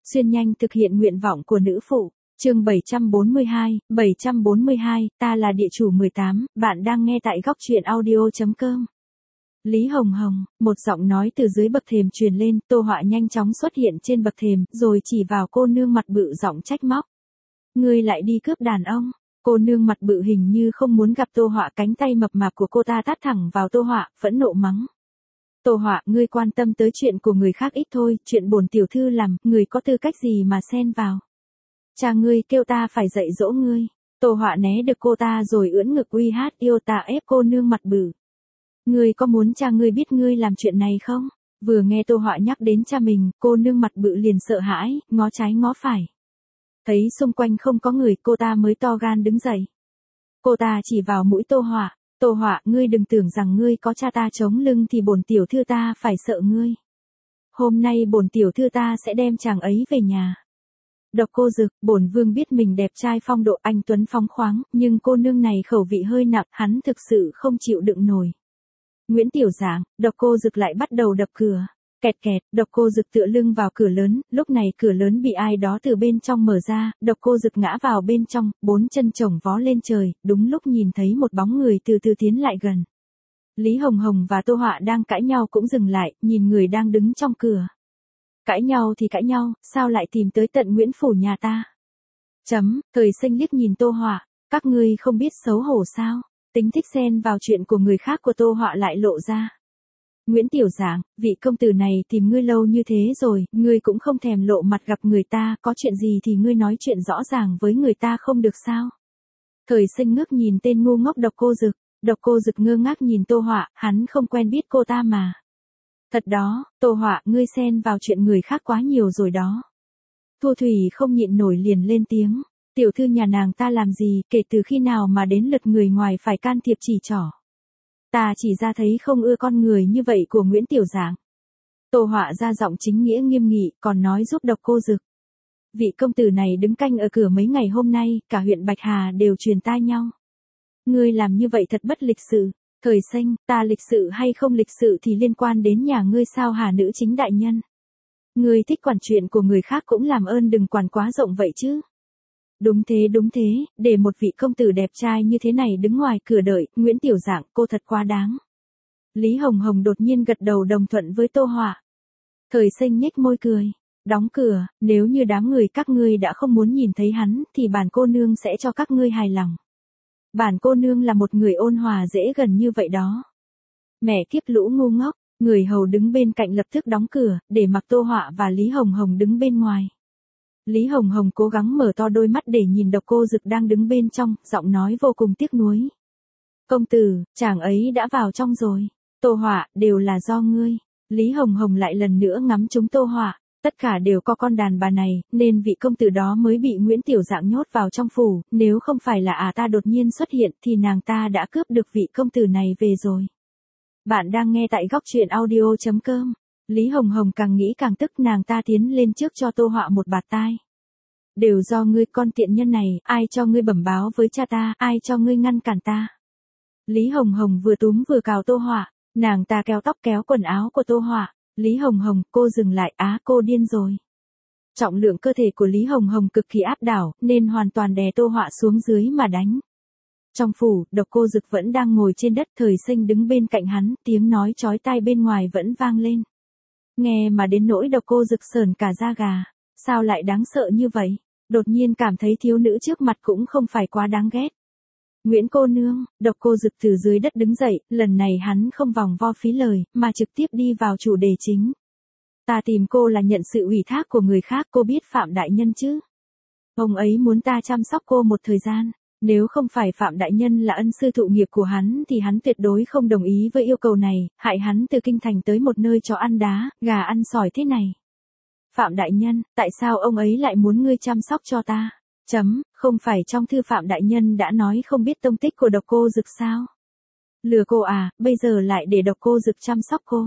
Xuyên nhanh thực hiện nguyện vọng của nữ phụ. Chương 742, ta là địa chủ 18, bạn đang nghe tại góc truyện audio.com. Lý Hồng Hồng, một giọng nói từ dưới bậc thềm truyền lên, Tô Họa nhanh chóng xuất hiện trên bậc thềm, rồi chỉ vào cô nương mặt bự giọng trách móc. Ngươi lại đi cướp đàn ông. Cô nương mặt bự hình như không muốn gặp Tô Họa, cánh tay mập mạp của cô ta tát thẳng vào Tô Họa, phẫn nộ mắng. Tô Họa, ngươi quan tâm tới chuyện của người khác ít thôi, chuyện bổn tiểu thư làm, người có tư cách gì mà xen vào. Cha ngươi kêu ta phải dạy dỗ ngươi. Tô Họa né được cô ta rồi ưỡn ngực uy hát yêu ta ép cô nương mặt bự. Ngươi có muốn cha ngươi biết ngươi làm chuyện này không? Vừa nghe Tô Họa nhắc đến cha mình, cô nương mặt bự liền sợ hãi, ngó trái ngó phải. Thấy xung quanh không có người, cô ta mới to gan đứng dậy. Cô ta chỉ vào mũi Tô Họa. Tô Họa, ngươi đừng tưởng rằng ngươi có cha ta chống lưng thì bổn tiểu thư ta phải sợ ngươi. Hôm nay bổn tiểu thư ta sẽ đem chàng ấy về nhà. Độc Cô Dực, bổn vương biết mình đẹp trai phong độ anh tuấn phóng khoáng, nhưng cô nương này khẩu vị hơi nặng, hắn thực sự không chịu đựng nổi. Nguyễn Tiểu Giảng, Độc Cô Dực lại bắt đầu đập cửa. Kẹt kẹt, Độc Cô Dực tựa lưng vào cửa lớn, lúc này cửa lớn bị ai đó từ bên trong mở ra, Độc Cô Dực ngã vào bên trong, bốn chân chồng vó lên trời, đúng lúc nhìn thấy một bóng người từ từ tiến lại gần. Lý Hồng Hồng và Tô Họa đang cãi nhau cũng dừng lại, nhìn người đang đứng trong cửa. Cãi nhau thì cãi nhau, sao lại tìm tới tận Nguyễn phủ nhà ta? Thời Sinh liếc nhìn Tô Họa, các ngươi không biết xấu hổ sao? Tính thích xen vào chuyện của người khác của Tô Họa lại lộ ra. Nguyễn Tiểu Giảng, vị công tử này tìm ngươi lâu như thế rồi, ngươi cũng không thèm lộ mặt gặp người ta, có chuyện gì thì ngươi nói chuyện rõ ràng với người ta không được sao? Thời Sinh ngước nhìn tên ngu ngốc Độc Cô Dực. Độc Cô Dực ngơ ngác nhìn Tô Họa, hắn không quen biết cô ta mà. Thật đó, Tô Họa, ngươi xen vào chuyện người khác quá nhiều rồi đó. Thu Thủy không nhịn nổi liền lên tiếng. Tiểu thư nhà nàng ta làm gì, kể từ khi nào mà đến lượt người ngoài phải can thiệp chỉ trỏ. Ta chỉ ra thấy không ưa con người như vậy của Nguyễn Tiểu Giảng. Tô Họa ra giọng chính nghĩa nghiêm nghị, còn nói giúp Độc Cô Dực. Vị công tử này đứng canh ở cửa mấy ngày hôm nay, cả huyện Bạch Hà đều truyền tai nhau. Ngươi làm như vậy thật bất lịch sự. Thời Sinh, ta lịch sự hay không lịch sự thì liên quan đến nhà ngươi sao hả nữ chính đại nhân? Ngươi thích quản chuyện của người khác cũng làm ơn đừng quản quá rộng vậy chứ. Đúng thế, để một vị công tử đẹp trai như thế này đứng ngoài cửa đợi, Nguyễn Tiểu Giảng, cô thật quá đáng. Lý Hồng Hồng đột nhiên gật đầu đồng thuận với Tô Họa. Thời Sinh nhếch môi cười. Đóng cửa, nếu như đám người các ngươi đã không muốn nhìn thấy hắn, thì bản cô nương sẽ cho các ngươi hài lòng. Bản cô nương là một người ôn hòa dễ gần như vậy đó. Mẹ kiếp lũ ngu ngốc, người hầu đứng bên cạnh lập tức đóng cửa, để mặc Tô Họa và Lý Hồng Hồng đứng bên ngoài. Lý Hồng Hồng cố gắng mở to đôi mắt để nhìn Độc Cô Dực đang đứng bên trong, giọng nói vô cùng tiếc nuối. Công tử, chàng ấy đã vào trong rồi. Tô Họa, đều là do ngươi. Lý Hồng Hồng lại lần nữa ngắm trúng Tô Họa. Tất cả đều có con đàn bà này, nên vị công tử đó mới bị Nguyễn Tiểu Giảng nhốt vào trong phủ, nếu không phải là ta đột nhiên xuất hiện thì nàng ta đã cướp được vị công tử này về rồi. Bạn đang nghe tại góc truyện audio.com. Lý Hồng Hồng càng nghĩ càng tức, nàng ta tiến lên trước cho Tô Họa một bạt tai. Đều do ngươi con tiện nhân này, ai cho ngươi bẩm báo với cha ta, ai cho ngươi ngăn cản ta. Lý Hồng Hồng vừa túm vừa cào Tô Họa, nàng ta kéo tóc kéo quần áo của Tô Họa. Lý Hồng Hồng, cô dừng lại, cô điên rồi. Trọng lượng cơ thể của Lý Hồng Hồng cực kỳ áp đảo, nên hoàn toàn đè Tô Họa xuống dưới mà đánh. Trong phủ, Độc Cô Dực vẫn đang ngồi trên đất, Thời Sinh đứng bên cạnh hắn, tiếng nói chói tai bên ngoài vẫn vang lên. Nghe mà đến nỗi Độc Cô Dực sởn cả da gà, sao lại đáng sợ như vậy, đột nhiên cảm thấy thiếu nữ trước mặt cũng không phải quá đáng ghét. Nguyễn cô nương, Độc Cô Dực từ dưới đất đứng dậy, lần này hắn không vòng vo phí lời, mà trực tiếp đi vào chủ đề chính. Ta tìm cô là nhận sự ủy thác của người khác, cô biết Phạm đại nhân chứ? Ông ấy muốn ta chăm sóc cô một thời gian, nếu không phải Phạm đại nhân là ân sư thụ nghiệp của hắn thì hắn tuyệt đối không đồng ý với yêu cầu này, hại hắn từ kinh thành tới một nơi chó ăn đá, gà ăn sỏi thế này. Phạm đại nhân, tại sao ông ấy lại muốn ngươi chăm sóc cho ta? Không phải trong thư Phạm đại nhân đã nói không biết tông tích của Độc Cô Dực sao? Lừa cô à, bây giờ lại để Độc Cô Dực chăm sóc cô.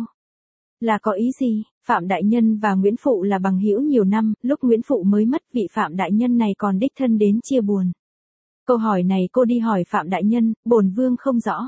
Là có ý gì? Phạm đại nhân và Nguyễn phụ là bằng hữu nhiều năm, lúc Nguyễn phụ mới mất vị Phạm đại nhân này còn đích thân đến chia buồn. Câu hỏi này cô đi hỏi Phạm đại nhân, bổn vương không rõ.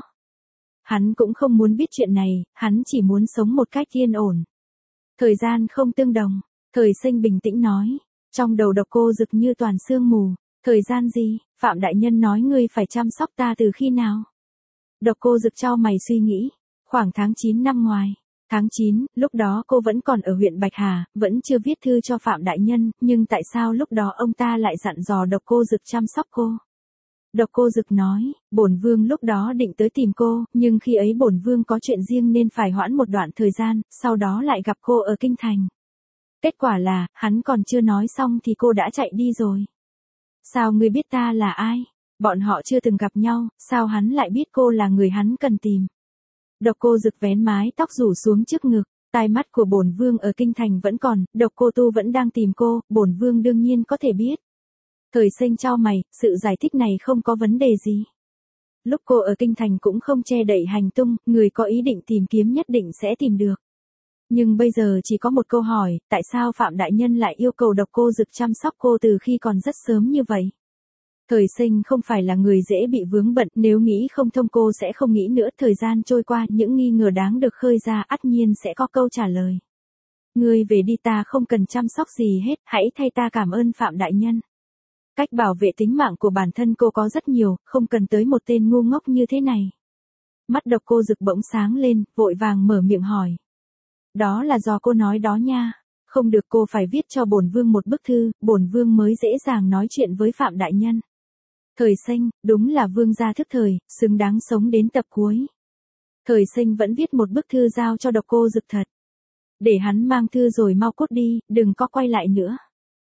Hắn cũng không muốn biết chuyện này, hắn chỉ muốn sống một cách yên ổn. Thời gian không tương đồng. Thời Sinh bình tĩnh nói. Trong đầu Độc Cô Dực như toàn sương mù. Thời gian gì, Phạm đại nhân nói ngươi phải chăm sóc ta từ khi nào? Độc Cô Dực chau mày suy nghĩ. Khoảng tháng 9 năm ngoài. Tháng 9, lúc đó cô vẫn còn ở huyện Bạch Hà, vẫn chưa viết thư cho Phạm đại nhân, nhưng tại sao lúc đó ông ta lại dặn dò Độc Cô Dực chăm sóc cô? Độc Cô Dực nói, bổn vương lúc đó định tới tìm cô, nhưng khi ấy bổn vương có chuyện riêng nên phải hoãn một đoạn thời gian, sau đó lại gặp cô ở kinh thành. Kết quả là, hắn còn chưa nói xong thì cô đã chạy đi rồi. Sao ngươi biết ta là ai? Bọn họ chưa từng gặp nhau, sao hắn lại biết cô là người hắn cần tìm? Độc Cô Dực vén mái tóc rủ xuống trước ngực, tai mắt của bổn vương ở kinh thành vẫn còn, Độc Cô Tu vẫn đang tìm cô, bổn vương đương nhiên có thể biết. Thời Sinh chau mày, sự giải thích này không có vấn đề gì. Lúc cô ở kinh thành cũng không che đậy hành tung, người có ý định tìm kiếm nhất định sẽ tìm được. Nhưng bây giờ chỉ có một câu hỏi, tại sao Phạm đại nhân lại yêu cầu Độc Cô Dực chăm sóc cô từ khi còn rất sớm như vậy? Thời Sinh không phải là người dễ bị vướng bận, nếu nghĩ không thông cô sẽ không nghĩ nữa, thời gian trôi qua, những nghi ngờ đáng được khơi ra ắt nhiên sẽ có câu trả lời. Ngươi về đi, ta không cần chăm sóc gì hết, hãy thay ta cảm ơn Phạm đại nhân. Cách bảo vệ tính mạng của bản thân cô có rất nhiều, không cần tới một tên ngu ngốc như thế này. Mắt Độc Cô Dực bỗng sáng lên, vội vàng mở miệng hỏi. Đó là do cô nói đó nha. Không được, cô phải viết cho bổn vương một bức thư, bổn vương mới dễ dàng nói chuyện với Phạm đại nhân. Thời Sinh, đúng là vương gia thức thời, xứng đáng sống đến tập cuối. Thời Sinh vẫn viết một bức thư giao cho Độc Cô Dực thật. Để hắn mang thư rồi mau cút đi, đừng có quay lại nữa.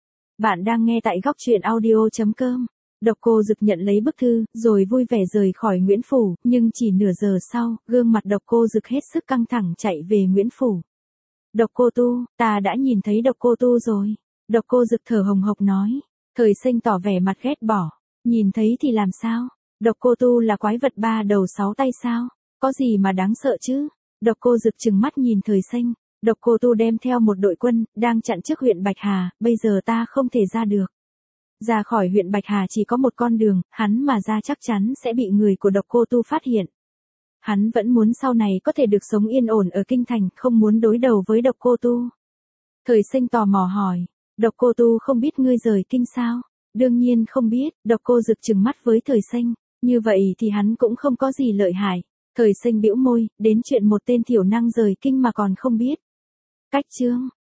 Bạn đang nghe tại góc truyện audio.com. Độc Cô Dực nhận lấy bức thư, rồi vui vẻ rời khỏi Nguyễn Phủ, nhưng chỉ nửa giờ sau, gương mặt Độc Cô Dực hết sức căng thẳng chạy về Nguyễn Phủ. Độc Cô Tu, ta đã nhìn thấy Độc Cô Tu rồi. Độc Cô Dực thở hồng hộc nói. Thời Sinh tỏ vẻ mặt ghét bỏ. Nhìn thấy thì làm sao? Độc Cô Tu là quái vật 3 đầu 6 tay sao? Có gì mà đáng sợ chứ? Độc Cô Dực trừng mắt nhìn Thời Sinh. Độc Cô Tu đem theo một đội quân, đang chặn trước huyện Bạch Hà, bây giờ ta không thể ra được. Ra khỏi huyện Bạch Hà chỉ có một con đường, hắn mà ra chắc chắn sẽ bị người của Độc Cô Tu phát hiện. Hắn vẫn muốn sau này có thể được sống yên ổn ở kinh thành, không muốn đối đầu với Độc Cô Tu. Thời Sinh tò mò hỏi, Độc Cô Tu không biết ngươi rời kinh sao? Đương nhiên không biết, Độc Cô Dực trừng mắt với Thời Sinh, như vậy thì hắn cũng không có gì lợi hại. Thời Sinh bĩu môi, đến chuyện một tên thiểu năng rời kinh mà còn không biết. Cách chương